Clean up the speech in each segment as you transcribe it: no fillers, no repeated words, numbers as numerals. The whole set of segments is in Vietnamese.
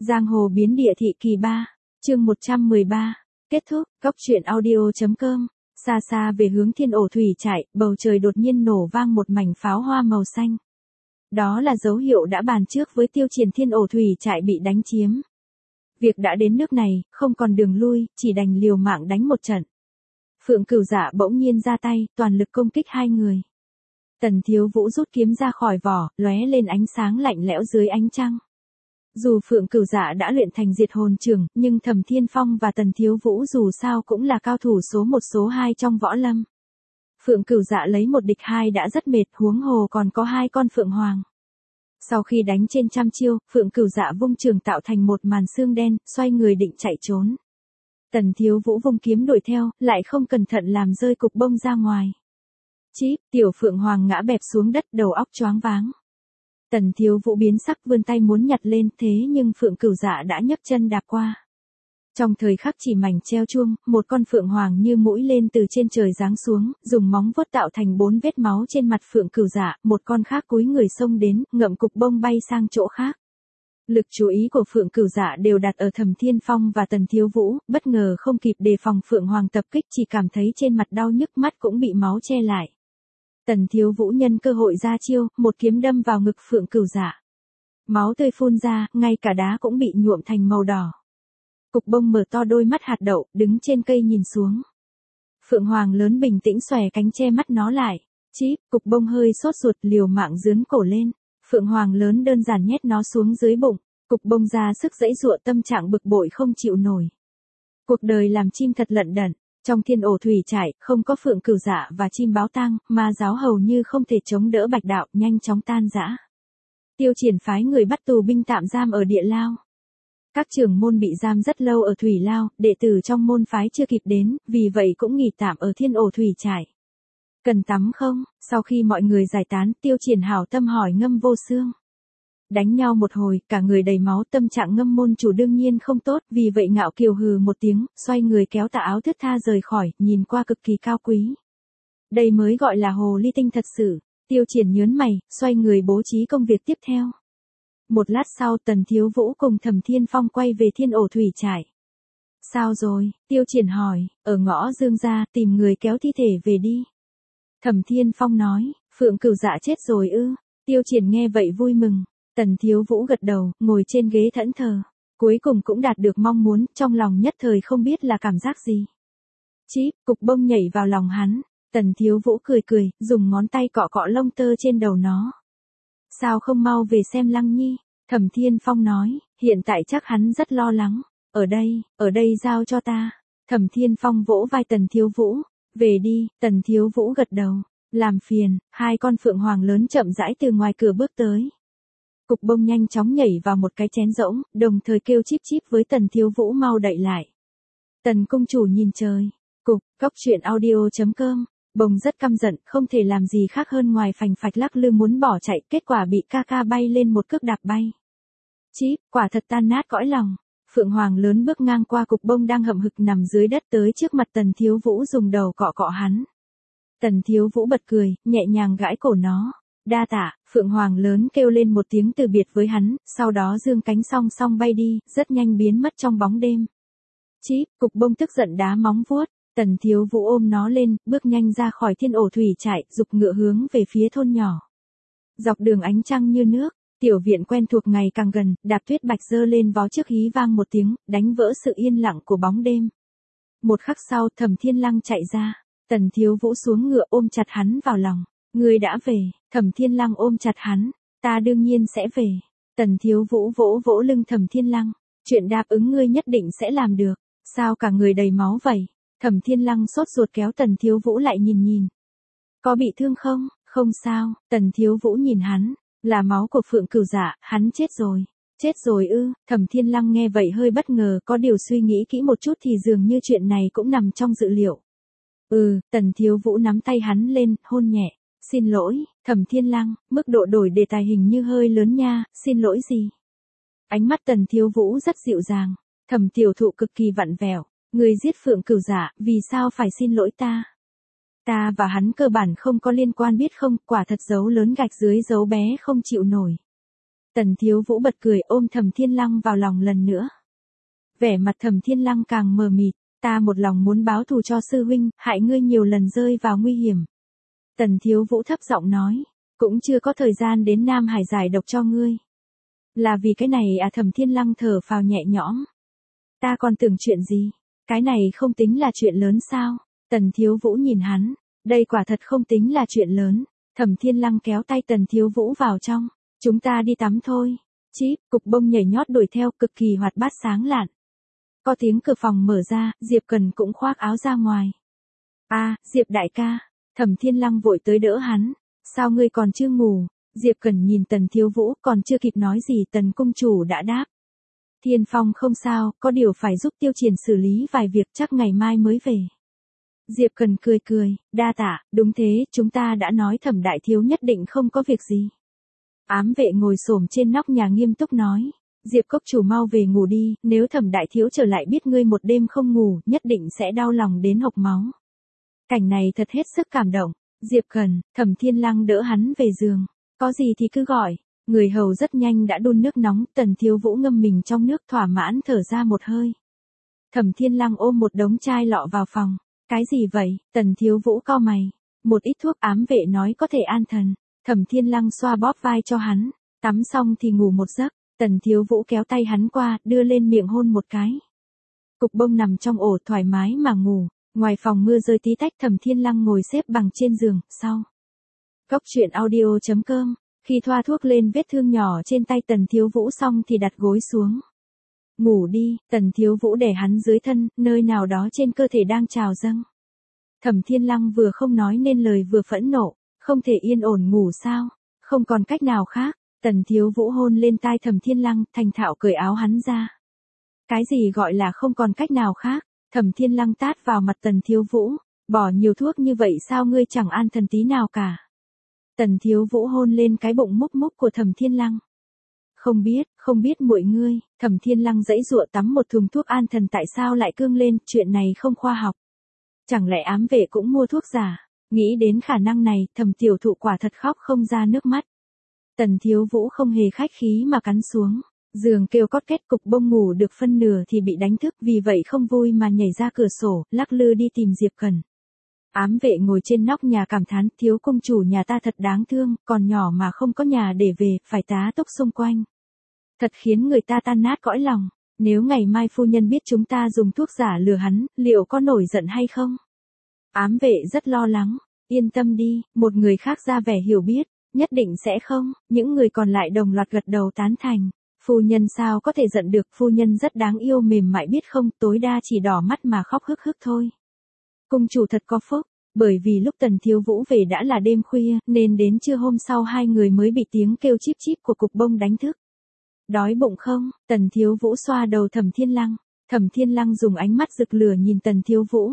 Giang hồ biến địa thị kỳ 3, chương 113, kết thúc. Góc truyện audio.com. Xa xa về hướng Thiên Ổ Thủy Trại, bầu trời đột nhiên nổ vang một mảnh pháo hoa màu xanh. Đó là dấu hiệu đã bàn trước với Tiêu Triển Thiên Ổ Thủy Trại bị đánh chiếm. Việc đã đến nước này, không còn đường lui, chỉ đành liều mạng đánh một trận. Phượng Cửu Dạ bỗng nhiên ra tay, toàn lực công kích hai người. Tần Thiếu Vũ rút kiếm ra khỏi vỏ, lóe lên ánh sáng lạnh lẽo dưới ánh trăng. Dù Phượng Cửu Dạ đã luyện thành diệt hồn trưởng, nhưng Thẩm Thiên Phong và Tần Thiếu Vũ dù sao cũng là cao thủ số 1 số 2 trong võ lâm. Phượng Cửu Dạ lấy một địch hai đã rất mệt, huống hồ còn có hai con Phượng Hoàng. Sau khi đánh trên trăm chiêu, Phượng Cửu Dạ vung trường tạo thành một màn xương đen, xoay người định chạy trốn. Tần Thiếu Vũ vung kiếm đuổi theo, lại không cẩn thận làm rơi cục bông ra ngoài. Chíp, tiểu Phượng Hoàng ngã bẹp xuống đất, đầu óc choáng váng. Tần Thiếu Vũ biến sắc vươn tay muốn nhặt lên, thế nhưng Phượng Cửu Dạ đã nhấc chân đạp qua. Trong thời khắc chỉ mảnh treo chuông, một con Phượng Hoàng như mũi lên từ trên trời giáng xuống, dùng móng vuốt tạo thành 4 vết máu trên mặt Phượng Cửu Dạ, một con khác cúi người xông đến, ngậm cục bông bay sang chỗ khác. Lực chú ý của Phượng Cửu Dạ đều đặt ở Thẩm Thiên Phong và Tần Thiếu Vũ, bất ngờ không kịp đề phòng Phượng Hoàng tập kích, chỉ cảm thấy trên mặt đau nhức, mắt cũng bị máu che lại. Tần Thiếu Vũ nhân cơ hội ra chiêu, một kiếm đâm vào ngực Phượng Cửu Dạ. Máu tươi phun ra, ngay cả đá cũng bị nhuộm thành màu đỏ. Cục bông mở to đôi mắt hạt đậu, đứng trên cây nhìn xuống. Phượng Hoàng lớn bình tĩnh xòe cánh che mắt nó lại. Chíp, cục bông hơi sốt ruột, liều mạng giương cổ lên. Phượng Hoàng lớn đơn giản nhét nó xuống dưới bụng. Cục bông ra sức giãy giụa, tâm trạng bực bội không chịu nổi. Cuộc đời làm chim thật lận đận. Trong Thiên Ổ Thủy Trại, không có Phượng Cửu Dạ và chim báo tang, ma giáo hầu như không thể chống đỡ Bạch Đạo, nhanh chóng tan rã. Tiêu Triển phái người bắt tù binh tạm giam ở địa lao. Các trưởng môn bị giam rất lâu ở Thủy Lao, đệ tử trong môn phái chưa kịp đến, vì vậy cũng nghỉ tạm ở Thiên Ổ Thủy Trại. Cần tắm không? Sau khi mọi người giải tán, Tiêu Triển hảo tâm hỏi Ngâm Vô Xương. Đánh nhau một hồi, cả người đầy máu, tâm trạng Ngâm môn chủ đương nhiên không tốt, vì vậy ngạo kiều hừ một tiếng, xoay người kéo tà áo thướt tha rời khỏi, nhìn qua cực kỳ cao quý. Đây mới gọi là hồ ly tinh thật sự. Tiêu Triển nhớn mày, xoay người bố trí công việc tiếp theo. Một lát sau, Tần Thiếu Vũ cùng Thẩm Thiên Phong quay về Thiên Ổ Thủy Trại. Sao rồi? Tiêu Triển hỏi, ở ngõ Dương gia, tìm người kéo thi thể về đi. Thẩm Thiên Phong nói, Phượng Cửu Dạ chết rồi ư? Tiêu Triển nghe vậy vui mừng. Tần Thiếu Vũ gật đầu, ngồi trên ghế thẫn thờ. Cuối cùng cũng đạt được mong muốn, trong lòng nhất thời không biết là cảm giác gì. Chíp, cục bông nhảy vào lòng hắn. Tần Thiếu Vũ cười cười, dùng ngón tay cọ cọ lông tơ trên đầu nó. Sao không mau về xem Lăng Nhi? Thẩm Thiên Phong nói, hiện tại chắc hắn rất lo lắng. Ở đây giao cho ta. Thẩm Thiên Phong vỗ vai Tần Thiếu Vũ. Về đi, Tần Thiếu Vũ gật đầu. Làm phiền, hai con Phượng Hoàng lớn chậm rãi từ ngoài cửa bước tới. Cục bông nhanh chóng nhảy vào một cái chén rỗng, đồng thời kêu chíp chíp với Tần Thiếu Vũ mau đậy lại. Tần công chủ nhìn trời. Góc truyện audio.com. Bông rất căm giận, không thể làm gì khác hơn ngoài phành phạch lắc lư muốn bỏ chạy, kết quả bị ca ca bay lên một cước đạp bay. Chíp, quả thật tan nát cõi lòng. Phượng Hoàng lớn bước ngang qua cục bông đang hậm hực nằm dưới đất tới trước mặt Tần Thiếu Vũ dùng đầu cọ cọ hắn. Tần Thiếu Vũ bật cười, nhẹ nhàng gãi cổ nó. Đa tạ, Phượng Hoàng lớn kêu lên một tiếng từ biệt với hắn, sau đó dương cánh song song bay đi, rất nhanh biến mất trong bóng đêm. Chíp, cục bông tức giận đá móng vuốt. Tần Thiếu Vũ ôm nó lên, bước nhanh ra khỏi Thiên Ổ Thủy Trại, giục ngựa hướng về phía thôn nhỏ. Dọc đường ánh trăng như nước, tiểu viện quen thuộc ngày càng gần, Đạp Tuyết Bạch giơ lên vó trước hí vang một tiếng, đánh vỡ sự yên lặng của bóng đêm. Một khắc sau, Thẩm Thiên Lăng chạy ra, Tần Thiếu Vũ xuống ngựa ôm chặt hắn vào lòng. Ngươi đã về? Thẩm Thiên Lăng ôm chặt hắn. Ta đương nhiên sẽ về. Tần Thiếu Vũ vỗ vỗ lưng Thẩm Thiên Lăng. Chuyện đáp ứng ngươi nhất định sẽ làm được. Sao cả người đầy máu vậy? Thẩm Thiên Lăng sốt ruột kéo Tần Thiếu Vũ lại nhìn. Có bị thương không? Không sao. Tần Thiếu Vũ nhìn hắn. Là máu của Phượng Cửu Dạ, hắn chết rồi. Chết rồi ư? Thẩm Thiên Lăng nghe vậy hơi bất ngờ, có điều suy nghĩ kỹ một chút thì dường như chuyện này cũng nằm trong dự liệu. Tần Thiếu Vũ nắm tay hắn lên, hôn nhẹ. Xin lỗi, Thẩm Thiên Lăng, mức độ đổi đề tài hình như hơi lớn nha, xin lỗi gì? Ánh mắt Tần Thiếu Vũ rất dịu dàng. Thẩm tiểu thụ cực kỳ vặn vẹo. Người giết Phượng Cửu Dạ, vì sao phải xin lỗi ta? Ta và hắn cơ bản không có liên quan biết không, quả thật dấu lớn gạch dưới dấu bé không chịu nổi. Tần Thiếu Vũ bật cười ôm Thẩm Thiên Lăng vào lòng lần nữa. Vẻ mặt Thẩm Thiên Lăng càng mờ mịt, ta một lòng muốn báo thù cho sư huynh, hại ngươi nhiều lần rơi vào nguy hiểm. Tần Thiếu Vũ thấp giọng nói, cũng chưa có thời gian đến Nam Hải giải độc cho ngươi. Là vì cái này à? Thẩm Thiên Lăng thở phào nhẹ nhõm. Ta còn tưởng chuyện gì, cái này không tính là chuyện lớn sao? Tần Thiếu Vũ nhìn hắn, đây quả thật không tính là chuyện lớn. Thẩm Thiên Lăng kéo tay Tần Thiếu Vũ vào trong, chúng ta đi tắm thôi. Chíp, cục bông nhảy nhót đuổi theo cực kỳ hoạt bát sáng lạn. Có tiếng cửa phòng mở ra, Diệp Cần cũng khoác áo ra ngoài. À, Diệp đại ca. Thẩm Thiên Lăng vội tới đỡ hắn. Sao ngươi còn chưa ngủ? Diệp Cần nhìn Tần Thiếu Vũ còn chưa kịp nói gì Tần cung chủ đã đáp. Thiên Phong không sao, có điều phải giúp Tiêu Triển xử lý vài việc chắc ngày mai mới về. Diệp Cần cười cười, đa tạ, đúng thế, chúng ta đã nói Thẩm đại thiếu nhất định không có việc gì. Ám vệ ngồi xổm trên nóc nhà nghiêm túc nói. Diệp cốc chủ mau về ngủ đi, nếu Thẩm đại thiếu trở lại biết ngươi một đêm không ngủ, nhất định sẽ đau lòng đến hộc máu. Cảnh này thật hết sức cảm động. Diệp Cần, Thẩm Thiên Lăng đỡ hắn về giường. Có gì thì cứ gọi. Người hầu rất nhanh đã đun nước nóng, Tần Thiếu Vũ ngâm mình trong nước thỏa mãn thở ra một hơi. Thẩm Thiên Lăng ôm một đống chai lọ vào phòng. Cái gì vậy? Tần Thiếu Vũ cau mày. Một ít thuốc ám vệ nói có thể an thần. Thẩm Thiên Lăng xoa bóp vai cho hắn. Tắm xong thì ngủ một giấc. Tần Thiếu Vũ kéo tay hắn qua, đưa lên miệng hôn một cái. Cục bông nằm trong ổ thoải mái mà ngủ. Ngoài phòng mưa rơi tí tách. Thẩm Thiên Lăng ngồi xếp bằng trên giường, sau. Cốc truyện audio.com. Khi thoa thuốc lên vết thương nhỏ trên tay Tần Thiếu Vũ xong thì đặt gối xuống. Ngủ đi, Tần Thiếu Vũ để hắn dưới thân, nơi nào đó trên cơ thể đang trào dâng. Thẩm Thiên Lăng vừa không nói nên lời vừa phẫn nộ, không thể yên ổn ngủ sao, không còn cách nào khác. Tần Thiếu Vũ hôn lên tai Thẩm Thiên Lăng, thành thạo cởi áo hắn ra. Cái gì gọi là không còn cách nào khác? Thẩm Thiên Lăng tát vào mặt Tần Thiếu Vũ, bỏ nhiều thuốc như vậy sao ngươi chẳng an thần tí nào cả. Tần Thiếu Vũ hôn lên cái bụng múc múc của Thẩm Thiên Lăng. Không biết muội ngươi. Thẩm Thiên Lăng giãy giụa tắm một thùng thuốc an thần tại sao lại cương lên, chuyện này không khoa học. Chẳng lẽ ám vệ cũng mua thuốc giả? Nghĩ đến khả năng này, Thẩm tiểu thụ quả thật khóc không ra nước mắt. Tần Thiếu Vũ không hề khách khí mà cắn xuống. Giường kêu cót két, cục bông ngủ được phân nửa thì bị đánh thức, vì vậy không vui mà nhảy ra cửa sổ, lắc lư đi tìm Diệp Cần. Ám vệ ngồi trên nóc nhà cảm thán, thiếu công chủ nhà ta thật đáng thương, còn nhỏ mà không có nhà để về, phải tá túc xung quanh. Thật khiến người ta tan nát cõi lòng, nếu ngày mai phu nhân biết chúng ta dùng thuốc giả lừa hắn, liệu có nổi giận hay không? Ám vệ rất lo lắng, yên tâm đi, một người khác ra vẻ hiểu biết, nhất định sẽ không, những người còn lại đồng loạt gật đầu tán thành. Phu nhân sao có thể giận được, phu nhân rất đáng yêu mềm mại biết không, tối đa chỉ đỏ mắt mà khóc hức hức thôi. Cung chủ thật có phúc, bởi vì lúc Tần Thiếu Vũ về đã là đêm khuya, nên đến trưa hôm sau hai người mới bị tiếng kêu chíp chíp của cục bông đánh thức. Đói bụng không? Tần Thiếu Vũ xoa đầu Thẩm Thiên Lăng. Thẩm Thiên Lăng dùng ánh mắt rực lửa nhìn Tần Thiếu Vũ.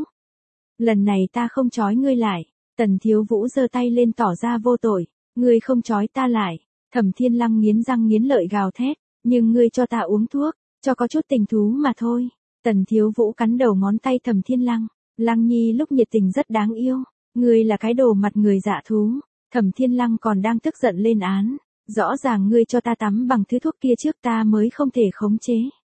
Lần này ta không trói ngươi lại. Tần Thiếu Vũ giơ tay lên tỏ ra vô tội. Ngươi không trói ta lại. Thẩm Thiên Lăng nghiến răng nghiến lợi gào thét. Nhưng ngươi cho ta uống thuốc, cho có chút tình thú mà thôi. Tần Thiếu Vũ cắn đầu ngón tay Thẩm Thiên Lăng. Lăng Nhi lúc nhiệt tình rất đáng yêu. Ngươi là cái đồ mặt người dạ thú. Thẩm Thiên Lăng còn đang tức giận lên án. Rõ ràng ngươi cho ta tắm bằng thứ thuốc kia trước ta mới không thể khống chế.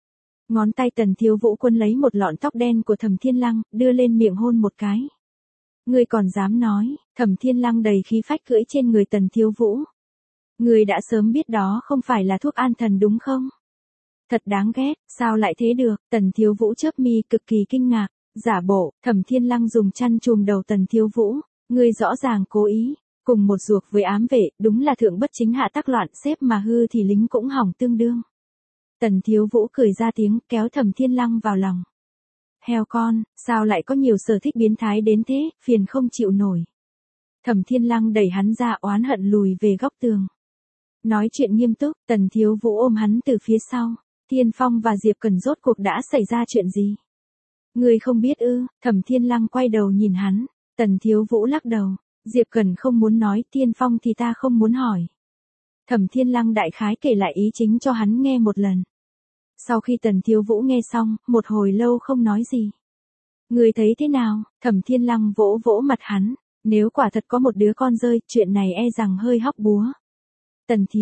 Ngón tay Tần Thiếu Vũ quân lấy một lọn tóc đen của Thẩm Thiên Lăng, đưa lên miệng hôn một cái. Ngươi còn dám nói? Thẩm Thiên Lăng đầy khí phách cưỡi trên người Tần Thiếu Vũ. Ngươi đã sớm biết đó không phải là thuốc an thần đúng không? Thật đáng ghét, sao lại thế được? Tần Thiếu Vũ chớp mi cực kỳ kinh ngạc. Giả bộ, Thẩm Thiên Lăng dùng chăn chùm đầu Tần Thiếu Vũ. Ngươi rõ ràng cố ý. Cùng một ruột với ám vệ, đúng là thượng bất chính hạ tắc loạn, xếp mà hư thì lính cũng hỏng tương đương. Tần Thiếu Vũ cười ra tiếng, kéo Thẩm Thiên Lăng vào lòng. Heo con, sao lại có nhiều sở thích biến thái đến thế, phiền không chịu nổi. Thẩm Thiên Lăng đẩy hắn ra oán hận lùi về góc tường. Nói chuyện nghiêm túc, Tần Thiếu Vũ ôm hắn từ phía sau. Thiên Phong và Diệp Cần rốt cuộc đã xảy ra chuyện gì? Ngươi không biết ư? Thẩm Thiên Lăng quay đầu nhìn hắn. Tần Thiếu Vũ lắc đầu. Diệp Cần không muốn nói, Thiên Phong thì ta không muốn hỏi. Thẩm Thiên Lăng đại khái kể lại ý chính cho hắn nghe một lần. Sau khi Tần Thiếu Vũ nghe xong, một hồi lâu không nói gì. Ngươi thấy thế nào? Thẩm Thiên Lăng vỗ vỗ mặt hắn. Nếu quả thật có một đứa con rơi, chuyện này e rằng hơi hóc búa. Tần Thiếu,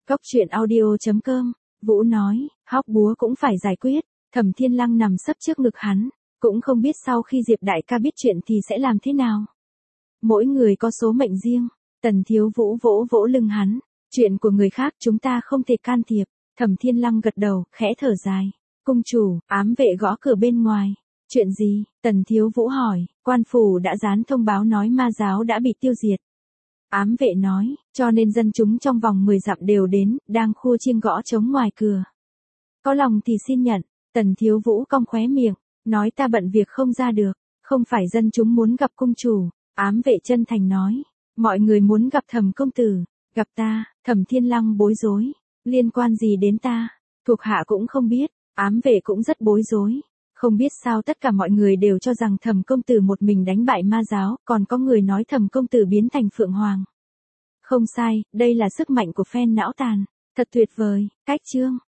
Cốc truyện audio.com, Vũ nói, hóc búa cũng phải giải quyết. Thẩm Thiên Lăng nằm sấp trước ngực hắn, cũng không biết sau khi Diệp đại ca biết chuyện thì sẽ làm thế nào. Mỗi người có số mệnh riêng. Tần Thiếu Vũ vỗ vỗ lưng hắn, chuyện của người khác chúng ta không thể can thiệp. Thẩm Thiên Lăng gật đầu, khẽ thở dài. Cung chủ, ám vệ gõ cửa bên ngoài. Chuyện gì? Tần Thiếu Vũ hỏi. Quan phủ đã dán thông báo nói ma giáo đã bị tiêu diệt. Ám vệ nói, cho nên dân chúng trong vòng 10 dặm đều đến, đang khua chiêng gõ trống ngoài cửa. Có lòng thì xin nhận. Tần Thiếu Vũ cong khóe miệng, nói ta bận việc không ra được, không phải dân chúng muốn gặp cung chủ. Ám vệ chân thành nói, mọi người muốn gặp Thẩm công tử, gặp ta. Thẩm Thiên Lăng bối rối, liên quan gì đến ta? Thuộc hạ cũng không biết. Ám vệ cũng rất bối rối, không biết sao tất cả mọi người đều cho rằng Thẩm công tử một mình đánh bại ma giáo, còn có người nói Thẩm công tử biến thành Phượng Hoàng. Không sai, đây là sức mạnh của phen não tàn, thật tuyệt vời. Cách chương